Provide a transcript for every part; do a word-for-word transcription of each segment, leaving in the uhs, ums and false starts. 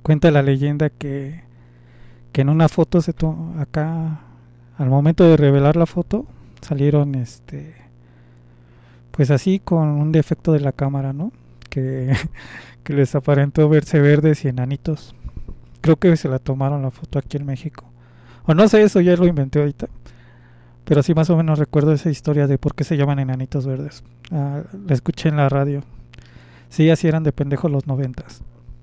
cuenta la leyenda que, que en una foto se to- acá, al momento de revelar la foto, salieron este pues así con un defecto de la cámara, ¿no? Que, que les aparentó verse verdes y enanitos. Creo que se la tomaron la foto aquí en México. O no sé, eso ya lo inventé ahorita. Pero sí más o menos recuerdo esa historia de por qué se llaman enanitos verdes. Ah, la escuché en la radio. Sí, así eran de pendejos los noventas.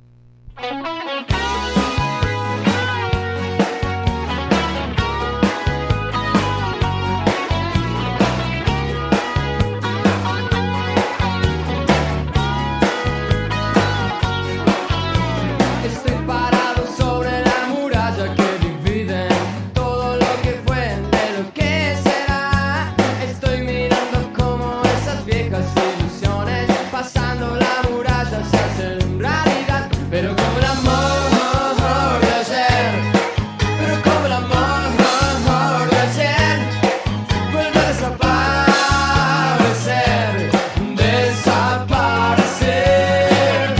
Pasando la muralla se hace realidad, pero como el amor de ayer, pero como el amor de ayer, vuelve a desaparecer, desaparecer.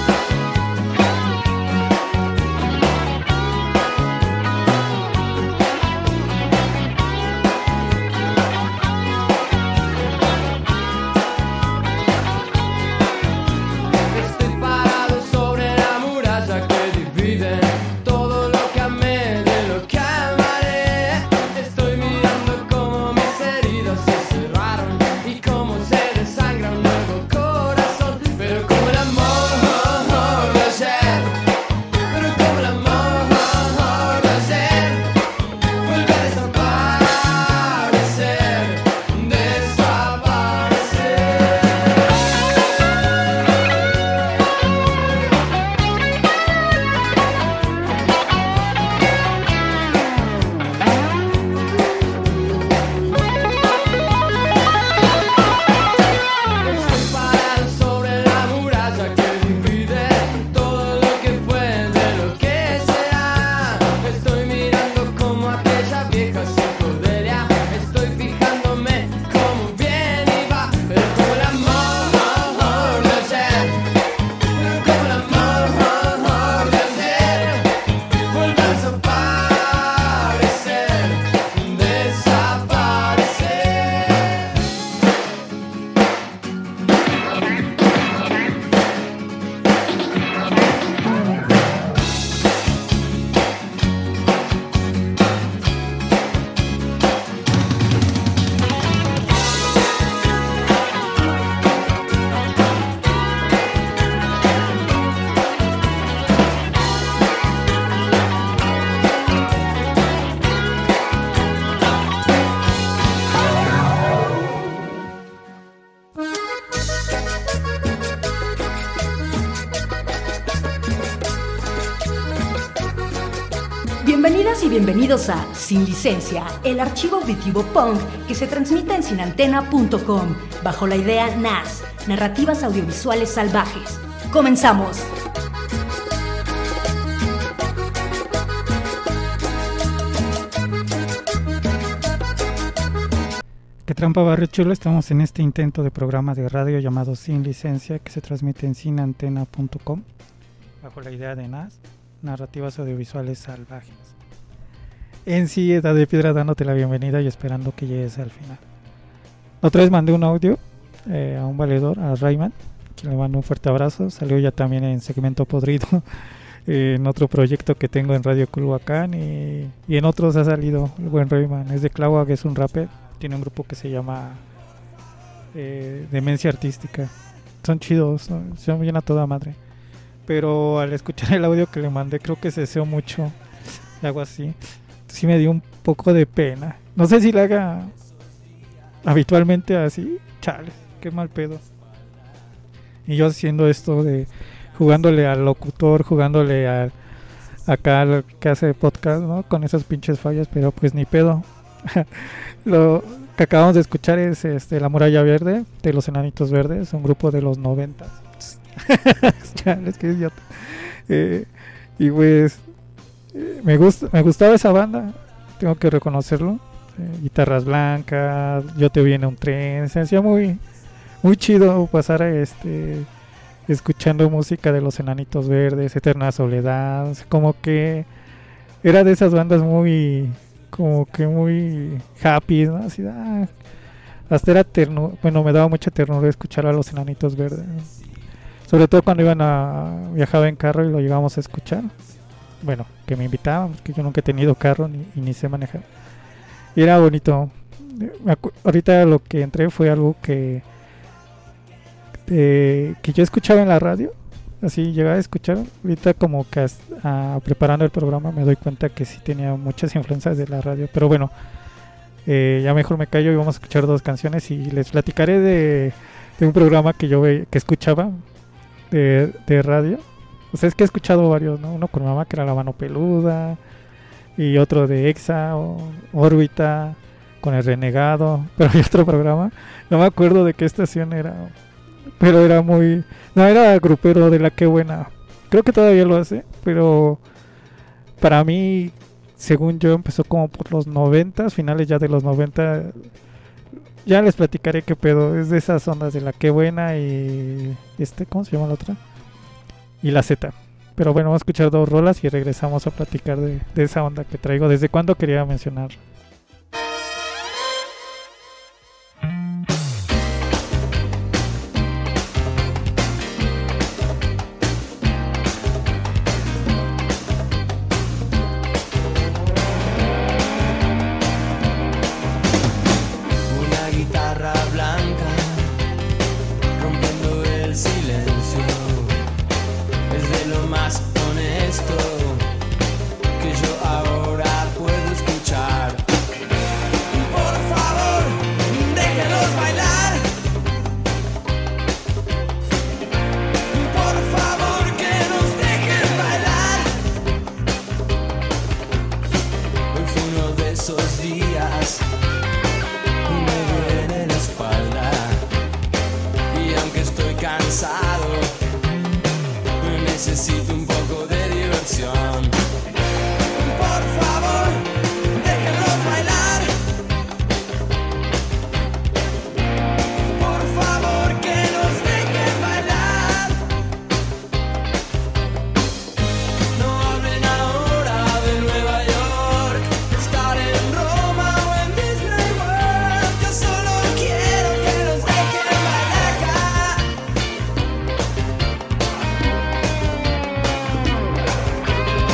Bienvenidas y bienvenidos a Sin Licencia, el archivo auditivo punk que se transmite en sin antena punto com, bajo la idea N A S, Narrativas Audiovisuales Salvajes. ¡Comenzamos! ¿Qué trampa, barrio chulo? Estamos en este intento de programa de radio llamado Sin Licencia que se transmite en sin antena punto com, bajo la idea de N A S, Narrativas Audiovisuales Salvajes. En sí, Edad de Piedra dándote la bienvenida y esperando que llegues al final. Otra vez mandé un audio eh, a un valedor, a Rayman, que le mando un fuerte abrazo. Salió ya también en Segmento Podrido, eh, en otro proyecto que tengo en Radio Culhuacán, y, y en otros ha salido el buen Rayman. Es de Claua, que es un rapper, tiene un grupo que se llama eh, Demencia Artística. Son chidos, son, son bien a toda madre. Pero al escuchar el audio que le mandé, creo que se deseó mucho, algo así. Sí me dio un poco de pena. No sé si le haga habitualmente así. Chale, qué mal pedo. Y yo haciendo esto de jugándole al locutor, jugándole al acá al que hace podcast, ¿no? Con esas pinches fallas, pero pues ni pedo. Lo que acabamos de escuchar es este La Muralla Verde de los Enanitos Verdes, un grupo de los noventas. Chale, es que idiota. Eh, y pues Me gusta, me gustaba esa banda, tengo que reconocerlo. Eh, guitarras blancas, Yo te vi en un tren, se hacía muy, muy chido pasar a este escuchando música de Los Enanitos Verdes, Eterna Soledad, como que era de esas bandas muy, como que muy happy, ¿no? Así, ah, hasta era ternura, bueno, me daba mucha ternura escuchar a Los Enanitos Verdes, sobre todo cuando iban a, viajaba en carro y lo llegamos a escuchar, bueno, que me invitaban, porque yo nunca he tenido carro ni, y ni sé manejar, y era bonito. Ahorita lo que entré fue algo que eh, que yo escuchaba en la radio, así llegaba a escuchar. Ahorita como que as, a, preparando el programa me doy cuenta que sí tenía muchas influencias de la radio, pero bueno, eh, ya mejor me callo y vamos a escuchar dos canciones y les platicaré de, de un programa que yo ve, que escuchaba de, de radio. O sea, es que he escuchado varios, ¿no? Uno con mamá, que era La Mano Peluda, y otro de Exa, o Órbita, con El Renegado, pero hay otro programa, no me acuerdo de qué estación era, pero era muy, no, era grupero de La Qué Buena, creo que todavía lo hace, pero para mí, según yo, empezó como por los noventas, finales ya de los noventa, ya les platicaré qué pedo, es de esas ondas de La Qué Buena y este, ¿cómo se llama la otra? Y La Z. Pero bueno, vamos a escuchar dos rolas y regresamos a platicar de, de esa onda que traigo, desde cuándo quería mencionar. Bailar.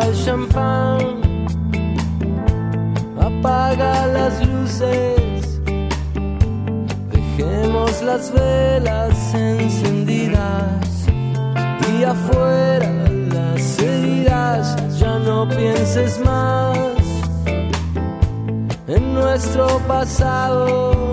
el champán, apaga las luces, dejemos las velas encendidas y afuera las heridas. Ya no pienses más en nuestro pasado,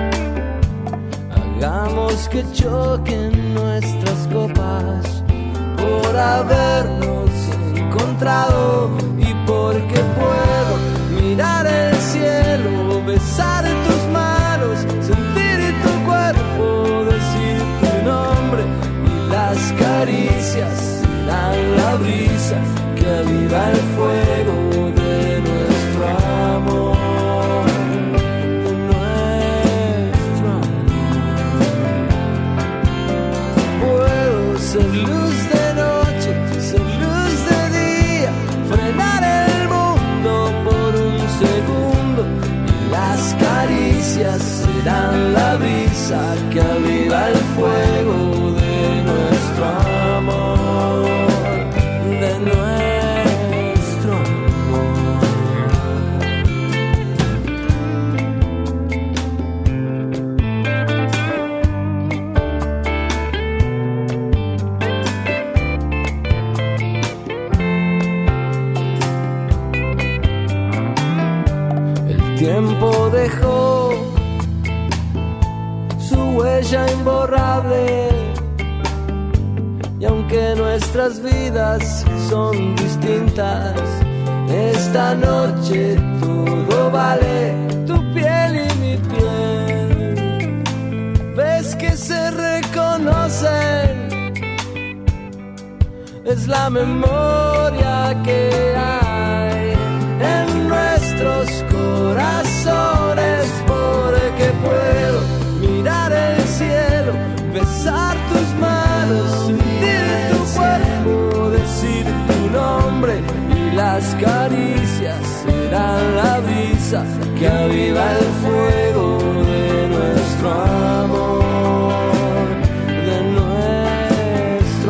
hagamos que choquen nuestras copas por habernos encontrado y porque puedo mirar el cielo, besar tus manos, sentir tu cuerpo, decir tu nombre y las caricias serán la brisa que aviva el fuego de nuestro amor. Ser luz de noche, ser luz de día, frenar el mundo por un segundo y las caricias serán la brisa que aviva el fuego de nuestro amor, de nuestro tiempo dejó su huella imborrable y aunque nuestras vidas son distintas, esta noche todo vale, tu piel y mi piel. Ves que se reconocen, es la memoria que hay en nuestros corazones, porque puedo mirar el cielo, besar tus manos, sentir tu cuerpo, decir tu nombre y las caricias serán la brisa que aviva el fuego de nuestro amor, de nuestro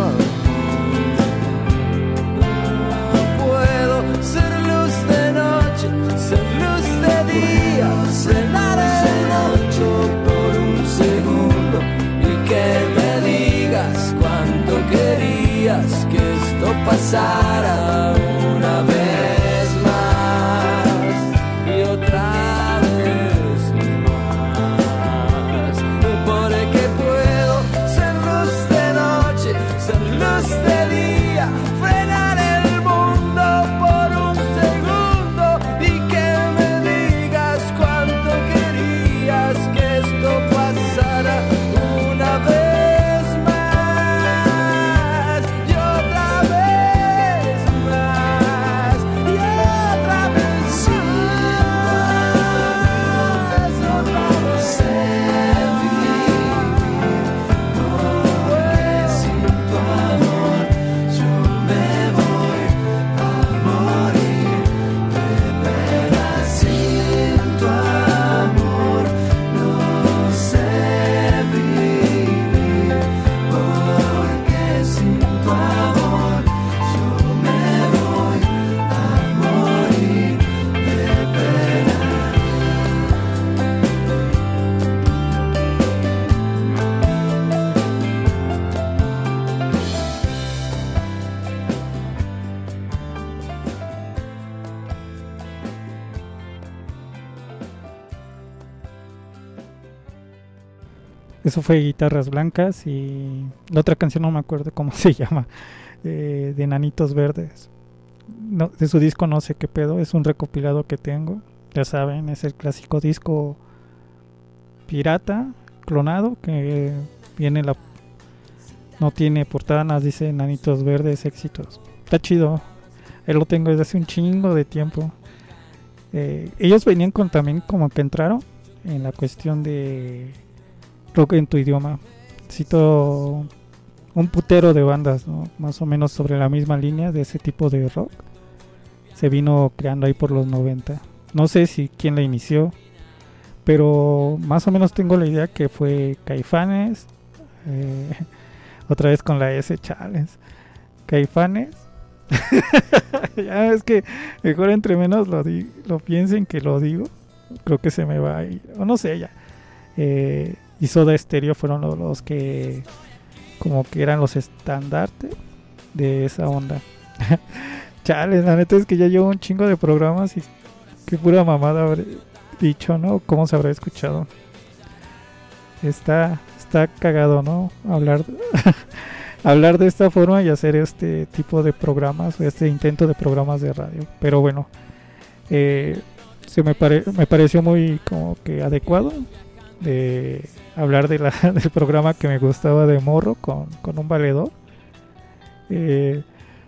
amor. Puedo ser luz de noche, ser luz de día, cenar el noche por un segundo y que me digas cuánto querías que esto pasara una vez más y otra vez más, porque puedo ser luz de noche, ser luz de día, frenar el mundo por un segundo y que me digas cuánto querías que esto pasara una vez más y otra vez más y otra vez más, otra vez. Sin tu amor yo me voy a morir de pena. Sin tu amor no sé vivir, porque sin tu amor yo me voy a morir de pena. Eso fue Guitarras Blancas y la otra canción no me acuerdo cómo se llama, eh, de Enanitos Verdes. No, de su disco No sé qué pedo, es un recopilado que tengo, ya saben, es el clásico disco pirata, clonado, que viene la... no tiene portada, nada, dice Enanitos Verdes éxitos. Está chido, él lo tengo desde hace un chingo de tiempo. Eh, ellos venían con también como que entraron en la cuestión de rock en tu idioma. Cito un putero de bandas, ¿no? Más o menos sobre la misma línea de ese tipo de rock. Se vino creando ahí por los noventa. No sé si quién la inició, pero más o menos tengo la idea que fue Caifanes, eh, otra vez con la S, chales, Caifanes, Ya es que mejor entre menos lo, di lo piensen que lo digo. Creo que se me va a ir. O no sé, ya. Eh, y Soda Stereo fueron los, los que como que eran los estandartes de esa onda. Chale, la neta es que ya llevo un chingo de programas y qué pura mamada habré dicho, ¿no? ¿Cómo se habrá escuchado? Está, está cagado, ¿no? Hablar de, hablar de esta forma y hacer este tipo de programas, este intento de programas de radio. Pero bueno, eh, se me, pare, me pareció muy como que adecuado de hablar de la, del programa que me gustaba de morro con, con un valedor. Eh,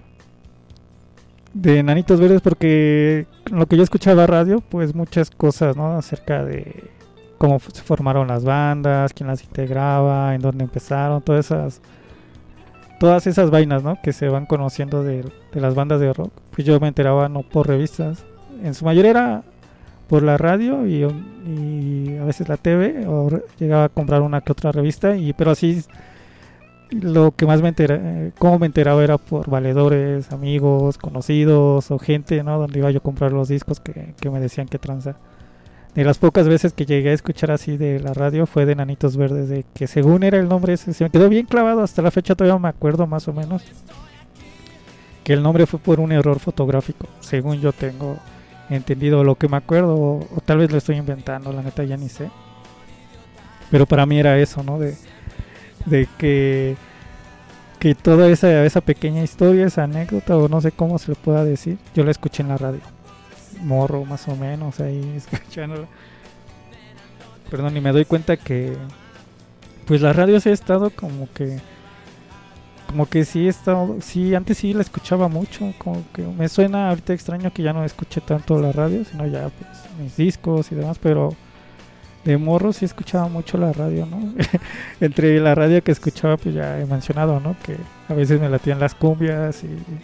de Enanitos Verdes, porque lo que yo escuchaba radio, pues muchas cosas, ¿no? Acerca de cómo se formaron las bandas, quién las integraba, en dónde empezaron, todas esas todas esas vainas, ¿no? Que se van conociendo de, de las bandas de rock. Pues yo me enteraba no por revistas, en su mayoría era por la radio y, y a veces la T V, o llegaba a comprar una que otra revista, y pero así lo que más me enteraba, eh, cómo me enteraba era por valedores, amigos, conocidos o gente, ¿no? Donde iba yo a comprar los discos que, que me decían que tranza. De las pocas veces que llegué a escuchar así de la radio fue de Enanitos Verdes, de que según era el nombre ese, se me quedó bien clavado, hasta la fecha todavía me acuerdo más o menos que el nombre fue por un error fotográfico, según yo tengo entendido, lo que me acuerdo, o, o tal vez lo estoy inventando, la neta ya ni sé, pero para mí era eso, ¿no? De, de que que toda esa, esa pequeña historia, esa anécdota, o no sé cómo se le pueda decir, yo la escuché en la radio, morro más o menos, ahí escuchando, perdón, y me doy cuenta que pues la radio sí ha estado como que como que sí he estado, sí, antes sí la escuchaba mucho, como que me suena ahorita extraño que ya no escuché tanto la radio, sino ya pues mis discos y demás, pero de morro sí escuchaba mucho la radio, ¿no? Entre la radio que escuchaba, pues ya he mencionado, ¿no? Que a veces me latían las cumbias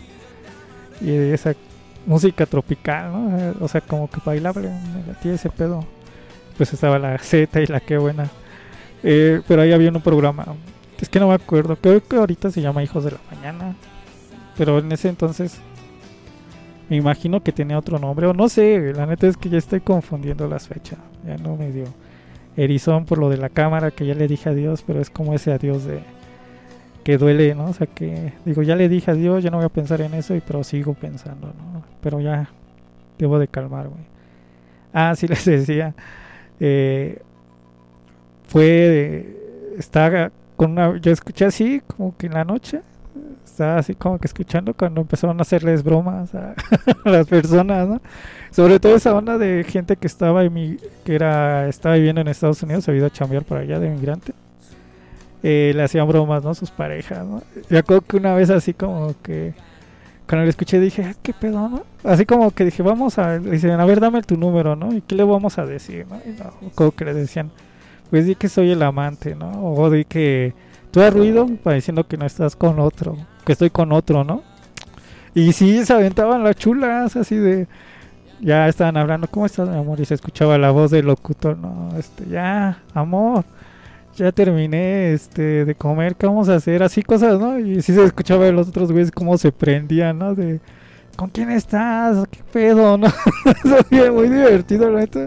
y, y esa música tropical, ¿no? O sea, como que bailable, me latía ese pedo. Pues estaba la Z y la Qué Buena. Eh, pero ahí había un programa, es que no me acuerdo, creo que ahorita se llama Hijos de la Mañana. Pero en ese entonces me imagino que tenía otro nombre, o no sé, la neta es que ya estoy confundiendo las fechas. Ya no me dio erizón por lo de la cámara, que ya le dije adiós, pero es como ese adiós de que duele, ¿no? O sea que digo, ya le dije adiós, ya no voy a pensar en eso, y pero sigo pensando, ¿no? Pero ya debo de calmarme. Ah, sí les decía, eh, fue de, estaba con una, yo escuché así como que en la noche, estaba así como que escuchando cuando empezaron a hacerles bromas a, a las personas, ¿no? Sobre todo esa onda de gente que estaba emi- que era estaba viviendo en Estados Unidos, se había ido a chambear por allá de inmigrante. Eh, le hacían bromas, ¿no? Sus parejas, ¿no? Yo acuerdo que una vez así como que cuando lo escuché dije, ah, ¿qué pedo, no? Así como que dije, vamos a, dicen, a ver, dame tu número, ¿no? ¿Y qué le vamos a decir, no? Y no, como que le decían, pues di que soy el amante, ¿no? O di que tú has ruido para diciendo que no estás con otro, que estoy con otro, ¿no? Y sí, se aventaban las chulas, así de, ya estaban hablando, ¿cómo estás, mi amor? Y se escuchaba la voz del locutor, no, este, ya, amor, ya terminé, este, de comer, ¿qué vamos a hacer? Así cosas, ¿no? Y sí se escuchaba de los otros güeyes cómo se prendían, ¿no? De, ¿con quién estás? ¿Qué pedo, no? Eso es muy divertido, la neta.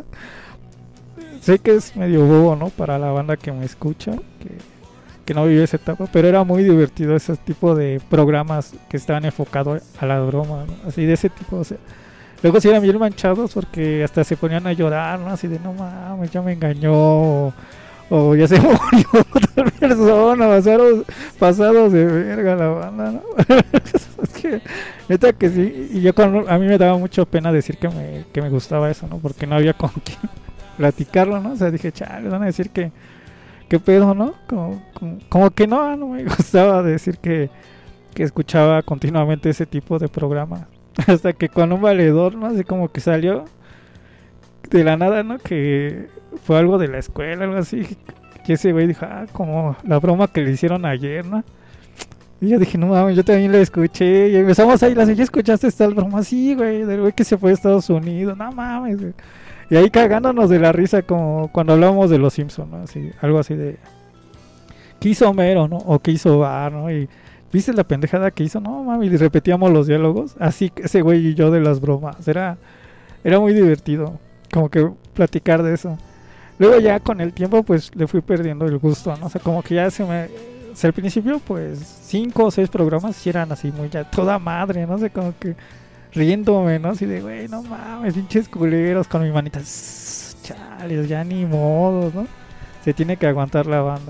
Sé que es medio bobo, ¿no? Para la banda que me escucha, que, que no vive esa etapa, pero era muy divertido ese tipo de programas que estaban enfocados a la broma, ¿no? Así de ese tipo, o sea. Luego sí eran bien manchados porque hasta se ponían a llorar, ¿no? Así de, no mames, ya me engañó, o, o ya se murió otra persona, pasados, pasados de verga la banda, ¿no? Es que, neta que sí, y yo cuando, a mí me daba mucha pena decir que me, que me gustaba eso, ¿no? Porque no había con quién platicarlo, ¿no? O sea, dije, chale, van a decir que, qué pedo, ¿no? Como, como, como que no, no me gustaba decir que, que escuchaba continuamente ese tipo de programas. Hasta que con un valedor, ¿no? Así como que salió de la nada, ¿no? Que fue algo de la escuela, algo así. Que ese güey dijo, ah, como la broma que le hicieron ayer, ¿no? Y yo dije, no mames, yo también la escuché. Y empezamos ahí, ¿ya escuchaste esta broma? Sí, güey, del güey que se fue a Estados Unidos, no mames, güey. Y ahí cagándonos de la risa, como cuando hablábamos de los Simpsons, ¿no? Así, algo así de, ¿qué hizo Homero, no? O ¿qué hizo Bar, no? Y ¿viste la pendejada que hizo? No, mami, y repetíamos los diálogos. Así que ese güey y yo de las bromas. Era, era muy divertido, como que platicar de eso. Luego ya con el tiempo, pues, le fui perdiendo el gusto, ¿no? O sea, como que ya se me... O sea, al principio, pues, cinco o seis programas sí eran así muy ya toda madre, no sé, como que riéndome, ¿no? Así de, güey, no mames, pinches culeros con mi manita. Chales, ya ni modo, ¿no? Se tiene que aguantar la banda.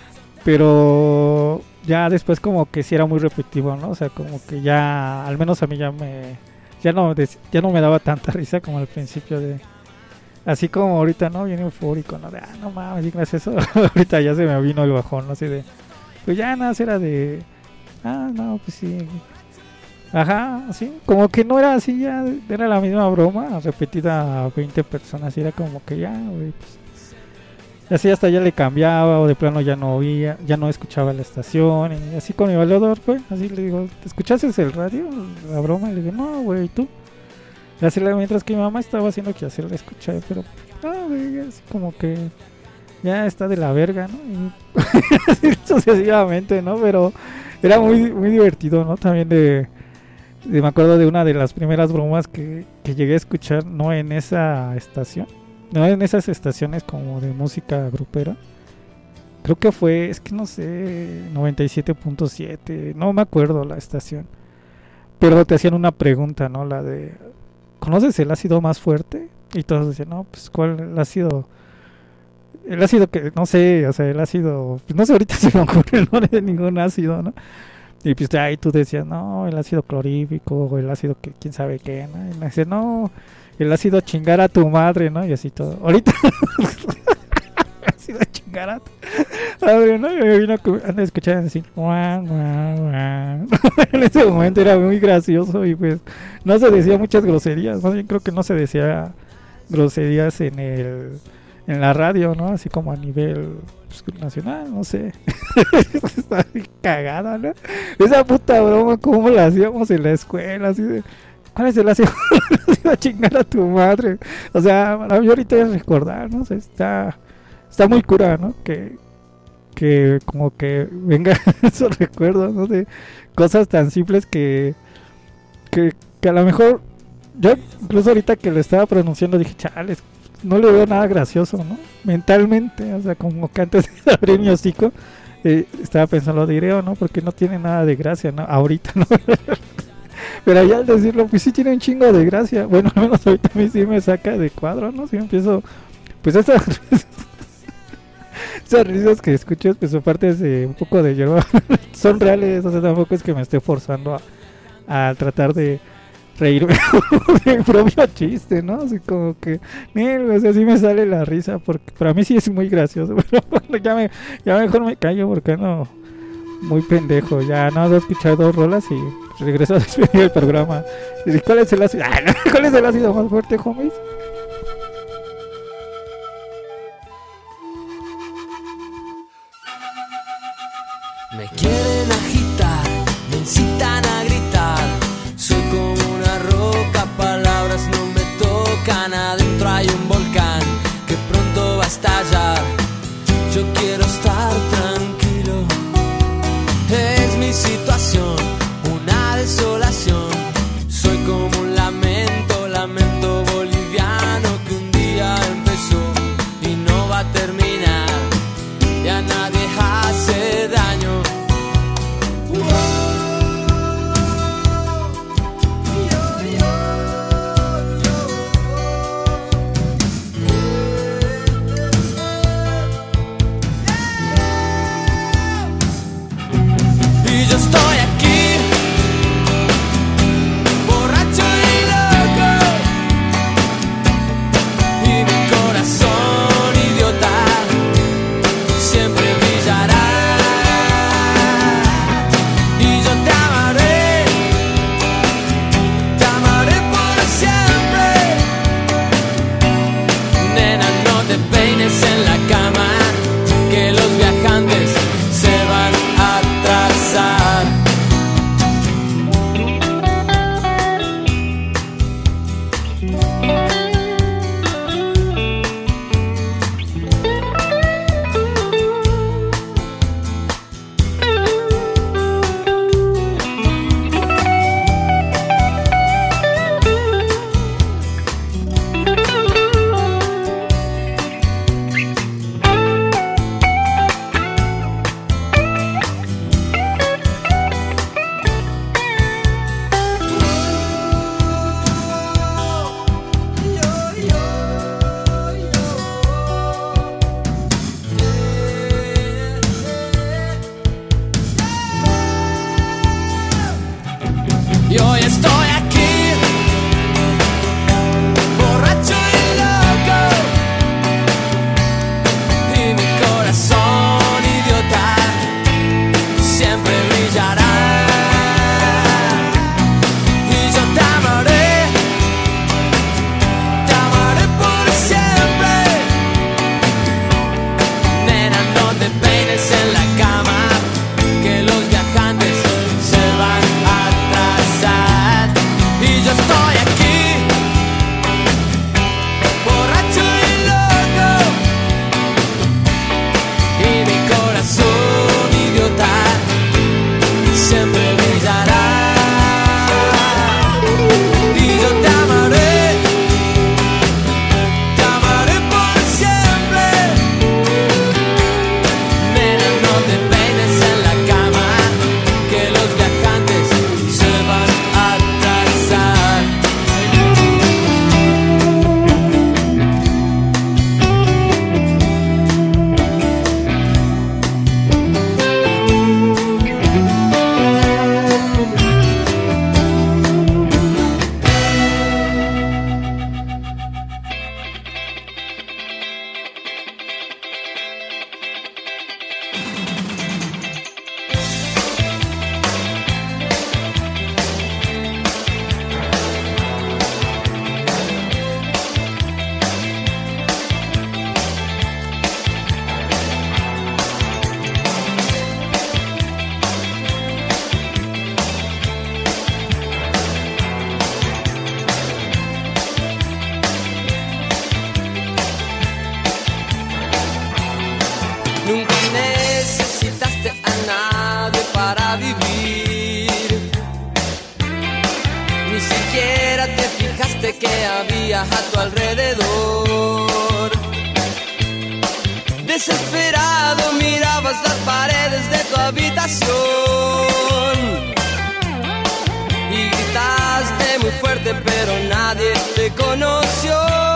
Pero ya después como que sí era muy repetitivo, ¿no? O sea, como que ya, al menos a mí ya me... Ya no, ya no me daba tanta risa como al principio de... Así como ahorita, ¿no? Bien eufórico, ¿no? De, ah, no mames, digas eso. Ahorita ya se me vino el bajón, ¿no? Así de... Pues ya nada, era de... Ah, no, pues sí... Ajá, así, como que no era así, ya era la misma broma repetida a veinte personas, y era como que ya, güey, pues, así hasta ya le cambiaba, o de plano ya no oía, ya no escuchaba la estación, y así con mi valedor, pues, así le digo, ¿te escuchaste el radio, la broma? Y le digo, no, güey, ¿tú? Y así, mientras que mi mamá estaba haciendo que hacer la escuché, pero, no, güey, así como que ya está de la verga, ¿no? Y así sucesivamente, ¿no? Pero era muy, muy divertido, ¿no? También de... Me acuerdo de una de las primeras bromas que, que llegué a escuchar, no en esa estación, no en esas estaciones como de música grupera. Creo que fue, es que no sé, noventa y siete punto siete, no me acuerdo la estación. Pero te hacían una pregunta, ¿no? La de, ¿conoces el ácido más fuerte? Y todos decían, no, pues ¿cuál el ácido? El ácido que, no sé, o sea, el ácido, pues no sé, ahorita se me ocurre el nombre de ningún ácido, ¿no? Y pues ahí tú decías, no, el ácido clorífico, o el ácido que quién sabe qué, ¿no? Y me dice, no, el ácido chingar a tu madre, ¿no? Y así todo. Ahorita, el ácido chingar a tu madre, ¿no? Y me vino a escuchar así, guau, guau, guau. En ese momento era muy gracioso y pues no se decía muchas groserías, más bien creo que no se decía groserías en el... en la radio, ¿no? Así como a nivel pues, nacional, no sé. Está cagada, ¿no? Esa puta broma, ¿cómo la hacíamos en la escuela? Así de, ¿cuál es el ácido? A chingar a tu madre. O sea, para mí ahorita es recordar, ¿no? O sea, está, está muy cura, ¿no? Que, que como que venga esos recuerdos, ¿no? De cosas tan simples que, que, que a lo mejor, yo incluso ahorita que lo estaba pronunciando dije, chales, no le veo nada gracioso, ¿no? Mentalmente, o sea, como que antes de abrir mi hocico, eh, estaba pensando, lo diré o no, porque no tiene nada de gracia, ¿no? Ahorita, ¿no? Pero ya al decirlo, pues sí tiene un chingo de gracia. Bueno, al menos ahorita a mí sí me saca de cuadro, ¿no? Si empiezo, pues esas, esas risas que escucho, pues aparte de un poco de hierba, son reales, o sea, tampoco es que me esté forzando a, a tratar de reírme de mi propio chiste, ¿no? Así como que, o sea, sí me sale la risa, porque para mí sí es muy gracioso, pero bueno, ya, me, ya mejor me callo porque no, muy pendejo, ya no he escuchado dos rolas y regreso a despedir el programa. ¿Y cuál es el ácido? ¿Cuál es el ácido más fuerte, homies? Me quieren agitar, me incitan a gritar. Soy como una roca, palabras no me tocan. Adentro hay un volcán que pronto va a estallar. Yo quiero estar tranquilo. Es mi situación, una desolación. Soy como un lamento, lamento boliviano que un día empezó y no va a terminar. Ya nadie hace daño. Yo estoy aquí, borracho y loco, y mi corazón idiota siempre brillará. Y yo te amaré, te amaré por siempre. Nena, no te peines en la cama, que los viajantes se van a atrasar. siquiera te fijaste que había a tu alrededor. Desesperado mirabas las paredes de tu habitación y gritaste muy fuerte, pero nadie te conoció.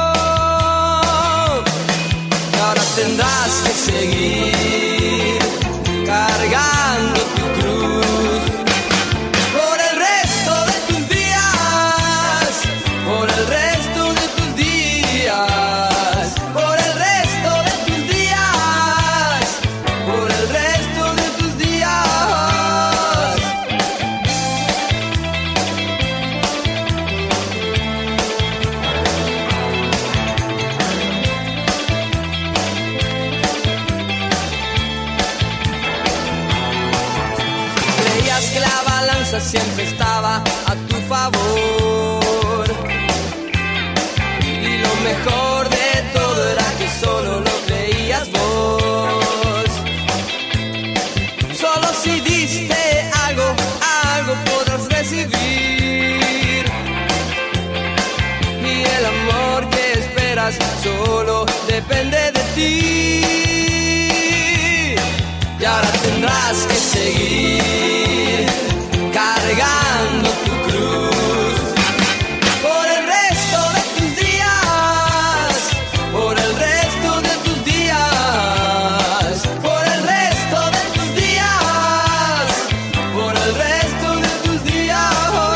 Y ahora tendrás que seguir cargando tu cruz por el resto de tus días, por el resto de tus días, por el resto de tus días, por el resto de tus días. Creías que la balanza siempre estaba a tu favor y lo mejor de todo era que solo lo creías vos. Solo si diste algo, algo podrás recibir, y el amor que esperas solo depende de ti. Y ahora tendrás que seguir cargando tu cruz por el resto de tus días, por el resto de tus días, por el resto de tus días, por el resto de tus días.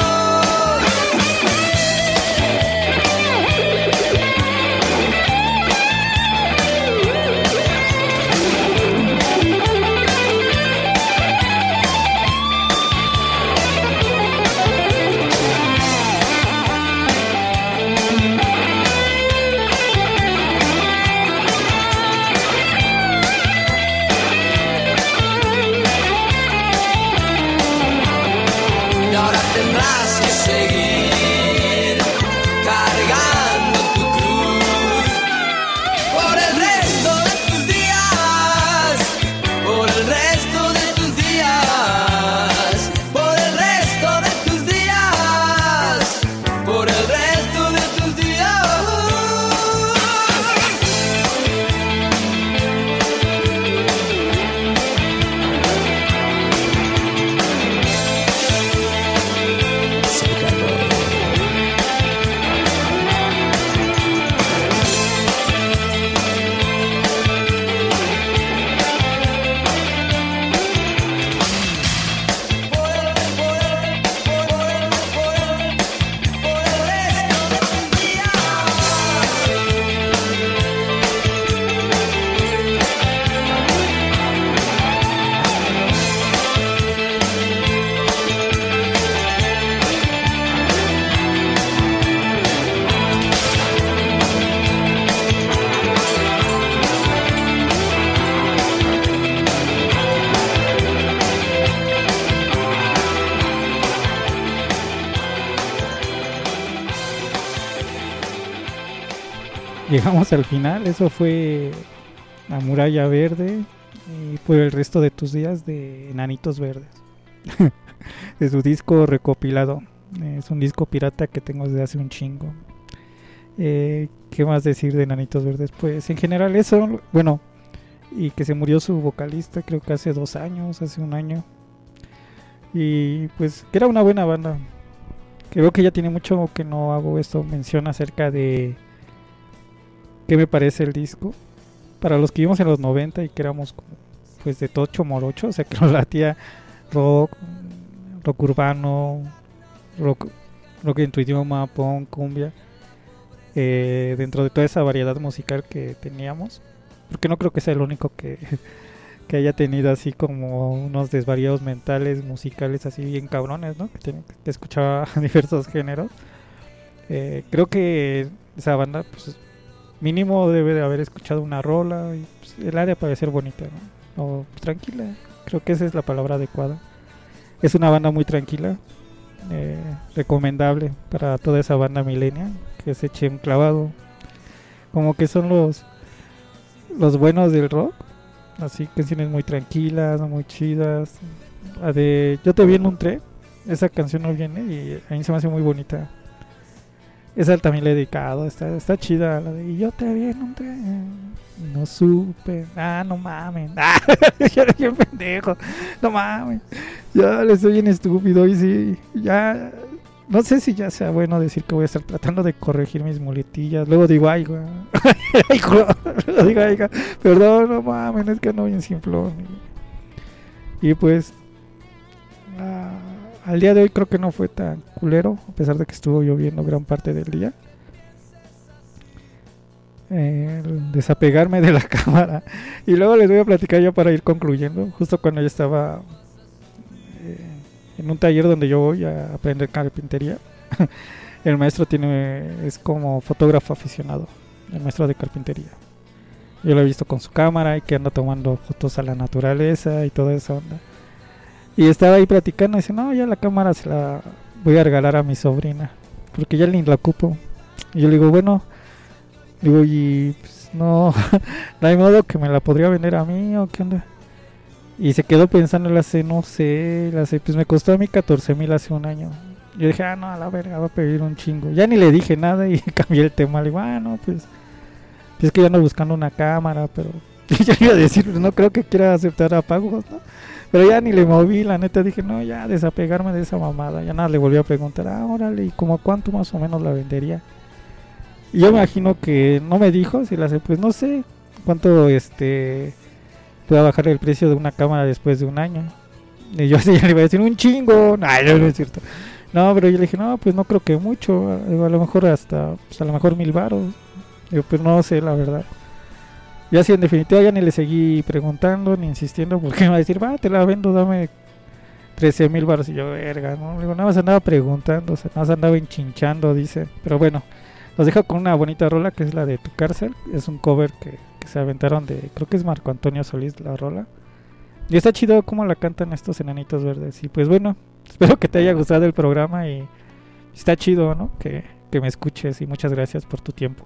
Y ahora tendrás que seguir cargando tu cruz por el resto de tus días, por el resto de tus días, por el resto de tus días, por el resto de tus días. Llegamos al final, eso fue La Muralla Verde y por el resto de tus días de Enanitos Verdes, de su disco recopilado. Es un disco pirata que tengo desde hace un chingo. Eh, ¿Qué más decir de Enanitos Verdes? Pues en general eso, bueno, y que se murió su vocalista creo que hace dos años, hace un año. Y pues que era una buena banda. Creo que ya tiene mucho que no hago esto, mención acerca de qué me parece el disco. Para los que vivimos en los noventa y que éramos como, pues de tocho morocho, o sea que nos latía rock, rock urbano, rock, rock en tu idioma, punk, cumbia, eh, dentro de toda esa variedad musical que teníamos, porque no creo que sea el único que, que haya tenido así como unos desvaríos mentales musicales así bien cabrones, ¿no? Que, ten, que escuchaba diversos géneros. Eh, creo que esa banda, pues mínimo debe de haber escuchado una rola y pues, el área parece ser bonita, ¿no? O pues, tranquila, creo que esa es la palabra adecuada. Es una banda muy tranquila, eh, recomendable para toda esa banda millennial que se eche un clavado, como que son los los buenos del rock, así canciones muy tranquilas, muy chidas. La de Yo te vi en un tren, esa canción no viene y a mí se me hace muy bonita. esa también le he dedicado, está, está chida, la de y yo te vi en un tren, no supe, ah, no mames, ah, yo era bien pendejo, no mames, ya le soy bien estúpido y sí, ya, no sé si ya sea bueno decir que voy a estar tratando de corregir mis muletillas, luego digo, ay, güey, luego digo, ay, güey, perdón, no mames, es que no bien simplón, y, y pues, ah, al día de hoy creo que no fue tan culero, a pesar de que estuvo lloviendo gran parte del día. Eh, el desapegarme de la cámara. Y luego les voy a platicar ya para ir concluyendo. Justo cuando yo estaba eh, en un taller donde yo voy a aprender carpintería. El maestro tiene es como fotógrafo aficionado, el maestro de carpintería. Yo lo he visto con su cámara y que anda tomando fotos a la naturaleza y toda esa onda. Y estaba ahí platicando y dice, no, ya la cámara se la voy a regalar a mi sobrina, porque ya ni la ocupo. Y yo le digo, bueno, digo, y pues no, no hay modo que me la podría vender a mí o qué onda. Y se quedó pensando, la sé, no sé, la sé, pues me costó a mí catorce mil hace un año. Yo dije, ah, no, a la verga, va a pedir un chingo. Ya ni le dije nada y cambié el tema. Le digo, ah, no, pues, pues es que yo ando buscando una cámara, pero yo iba a decir, pues no creo que quiera aceptar a pagos, ¿no? Pero ya ni le moví, la neta, dije, no, ya desapegarme de esa mamada. Ya nada, le volví a preguntar, ah, órale, ¿y como cuánto más o menos la vendería? Y yo me imagino que no me dijo, si la sé, pues no sé cuánto este pueda bajar el precio de una cámara después de un año. Y yo así ya le iba a decir, un chingo. No, no, no es cierto. No, pero yo le dije, no, pues no creo que mucho. A, a lo mejor hasta, pues a lo mejor mil varos. Digo, pues no sé, la verdad. Y así en definitiva ya ni le seguí preguntando ni insistiendo porque me iba a decir, va, te la vendo, dame trece mil baros. Y yo, verga, ¿no? Digo, nada más andaba preguntando, o sea, nada más andaba enchinchando, dice. Pero bueno, los dejo con una bonita rola que es la de Tu Cárcel. Es un cover que, que se aventaron de, creo que es Marco Antonio Solís la rola. Y está chido cómo la cantan estos enanitos verdes. Y pues bueno, espero que te haya gustado el programa y está chido, ¿no? Que, que me escuches y muchas gracias por tu tiempo.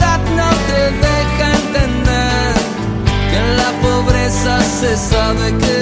Se sabe que